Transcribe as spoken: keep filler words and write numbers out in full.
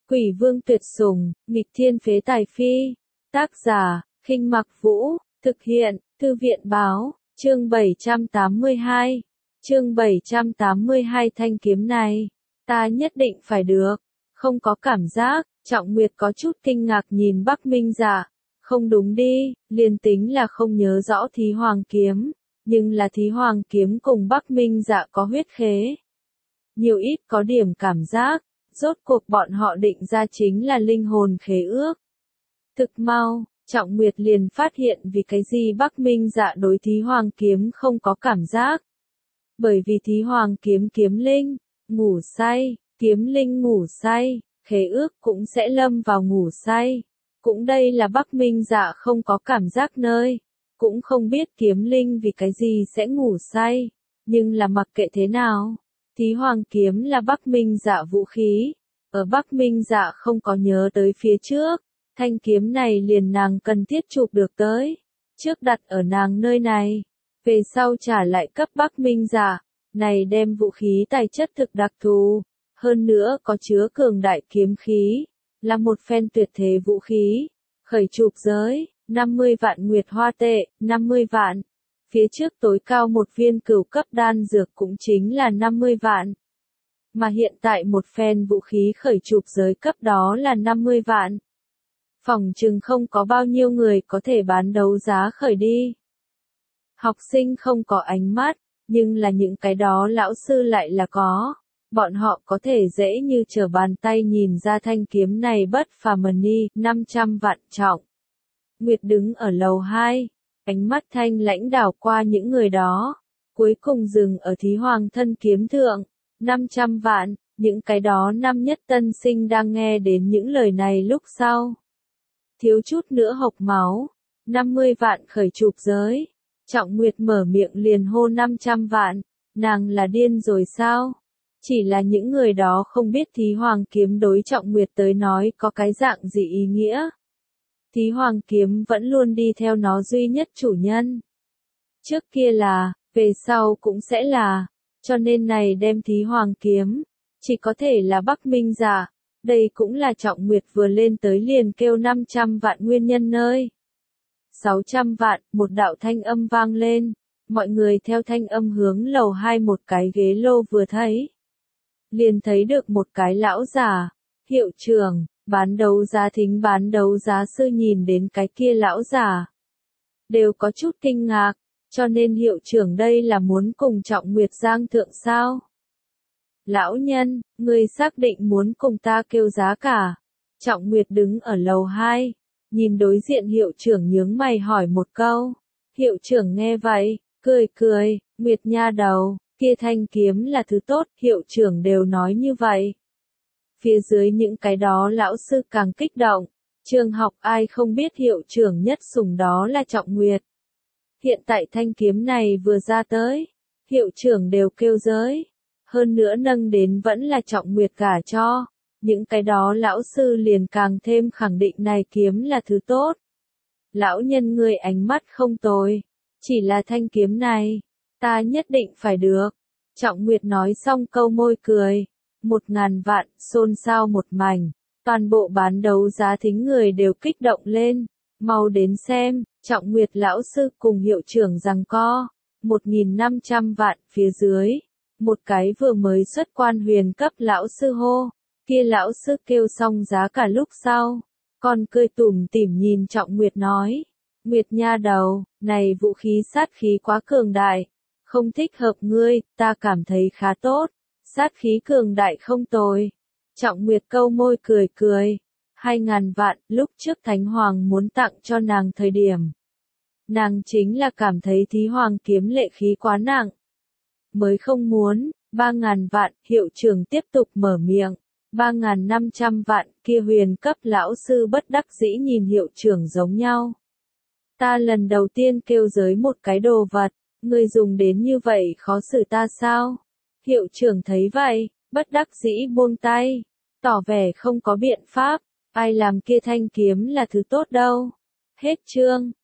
Quỷ vương tuyệt sủng, nghịch thiên phế tài phi. Tác giả, Khinh Mặc Vũ, thực hiện, Thư viện báo, chương bảy trăm tám mươi hai. Chương bảy trăm tám mươi hai thanh kiếm này, ta nhất định phải được. Không có cảm giác, Trọng Nguyệt có chút kinh ngạc nhìn Bắc Minh Dạ. Không đúng đi, liền tính là không nhớ rõ Thí Hoàng kiếm, nhưng là Thí Hoàng kiếm cùng Bắc Minh Dạ có huyết khế. Nhiều ít có điểm cảm giác, rốt cuộc bọn họ định ra chính là linh hồn khế ước. Thực mau, Trọng Nguyệt liền phát hiện vì cái gì Bắc Minh Dạ đối Thí Hoàng kiếm không có cảm giác. Bởi vì Thí Hoàng kiếm kiếm linh, ngủ say, kiếm linh ngủ say, khế ước cũng sẽ lâm vào ngủ say. Cũng đây là Bắc Minh Dạ không có cảm giác nơi, cũng không biết kiếm linh vì cái gì sẽ ngủ say, nhưng là mặc kệ thế nào, Thí Hoàng kiếm là Bắc Minh Dạ vũ khí, ở Bắc Minh Dạ không có nhớ tới phía trước, thanh kiếm này liền nàng cần thiết chụp được tới, trước đặt ở nàng nơi này, về sau trả lại cấp Bắc Minh Dạ, này đem vũ khí tài chất thực đặc thù, hơn nữa có chứa cường đại kiếm khí. Là một phen tuyệt thế vũ khí, khởi chụp giới, năm mươi vạn nguyệt hoa tệ, năm mươi vạn. Phía trước tối cao một viên cửu cấp đan dược cũng chính là năm mươi vạn. Mà hiện tại một phen vũ khí khởi chụp giới cấp đó là năm mươi vạn. Phỏng chừng không có bao nhiêu người có thể bán đấu giá khởi đi. Học sinh không có ánh mắt, nhưng là những cái đó lão sư lại là có. Bọn họ có thể dễ như trở bàn tay nhìn ra thanh kiếm này bất phàm ni, năm trăm vạn trọng. Nguyệt đứng ở lầu hai, ánh mắt thanh lãnh đảo qua những người đó, cuối cùng dừng ở Thí Hoàng thân kiếm thượng, năm trăm vạn, những cái đó năm nhất tân sinh đang nghe đến những lời này lúc sau. Thiếu chút nữa hộc máu, năm mươi vạn khởi chụp giới, Trọng Nguyệt mở miệng liền hô năm trăm vạn, nàng là điên rồi sao? Chỉ là những người đó không biết Thí Hoàng kiếm đối Trọng Nguyệt tới nói có cái dạng gì ý nghĩa. Thí Hoàng kiếm vẫn luôn đi theo nó duy nhất chủ nhân. Trước kia là, về sau cũng sẽ là, cho nên này đem Thí Hoàng kiếm, chỉ có thể là Bắc Minh Dạ, đây cũng là Trọng Nguyệt vừa lên tới liền kêu năm trăm vạn nguyên nhân nơi. sáu trăm vạn, một đạo thanh âm vang lên, mọi người theo thanh âm hướng lầu hai một cái ghế lô vừa thấy. Liền thấy được một cái lão già, hiệu trưởng, bán đấu giá thính bán đấu giá sư nhìn đến cái kia lão già. Đều có chút kinh ngạc, cho nên hiệu trưởng đây là muốn cùng Trọng Nguyệt giang thượng sao? Lão nhân, người xác định muốn cùng ta kêu giá cả. Trọng Nguyệt đứng ở lầu hai, nhìn đối diện hiệu trưởng nhướng mày hỏi một câu. Hiệu trưởng nghe vậy, cười cười, Nguyệt nha đầu. Kia thanh kiếm là thứ tốt, hiệu trưởng đều nói như vậy. Phía dưới những cái đó lão sư càng kích động, trường học ai không biết hiệu trưởng nhất sủng đó là Trọng Nguyệt. Hiện tại thanh kiếm này vừa ra tới, hiệu trưởng đều kêu giới, hơn nữa nâng đến vẫn là Trọng Nguyệt gả cho, những cái đó lão sư liền càng thêm khẳng định này kiếm là thứ tốt. Lão nhân người ánh mắt không tồi, chỉ là thanh kiếm này. Ta nhất định phải được. Trọng Nguyệt nói xong câu môi cười. Một ngàn vạn, xôn xao một mảnh. Toàn bộ bán đấu giá thính người đều kích động lên. Mau đến xem, Trọng Nguyệt lão sư cùng hiệu trưởng giằng co. Một nghìn năm trăm vạn phía dưới. Một cái vừa mới xuất quan huyền cấp lão sư hô. Kia lão sư kêu xong giá cả lúc sau. Còn cười tủm tỉm nhìn Trọng Nguyệt nói. Nguyệt nha đầu, này vũ khí sát khí quá cường đại. Không thích hợp ngươi, ta cảm thấy khá tốt. Sát khí cường đại không tồi. Trọng Nguyệt câu môi cười cười. Hai ngàn vạn, lúc trước Thánh Hoàng muốn tặng cho nàng thời điểm. Nàng chính là cảm thấy Thí Hoàng kiếm lệ khí quá nặng. Mới không muốn, ba ngàn vạn, hiệu trưởng tiếp tục mở miệng. Ba ngàn năm trăm vạn, kia huyền cấp lão sư bất đắc dĩ nhìn hiệu trưởng giống nhau. Ta lần đầu tiên kêu giới một cái đồ vật. Ngươi dùng đến như vậy khó xử ta sao? Hiệu trưởng thấy vậy, bất đắc dĩ buông tay, tỏ vẻ không có biện pháp, ai làm kia thanh kiếm là thứ tốt đâu. Hết chương.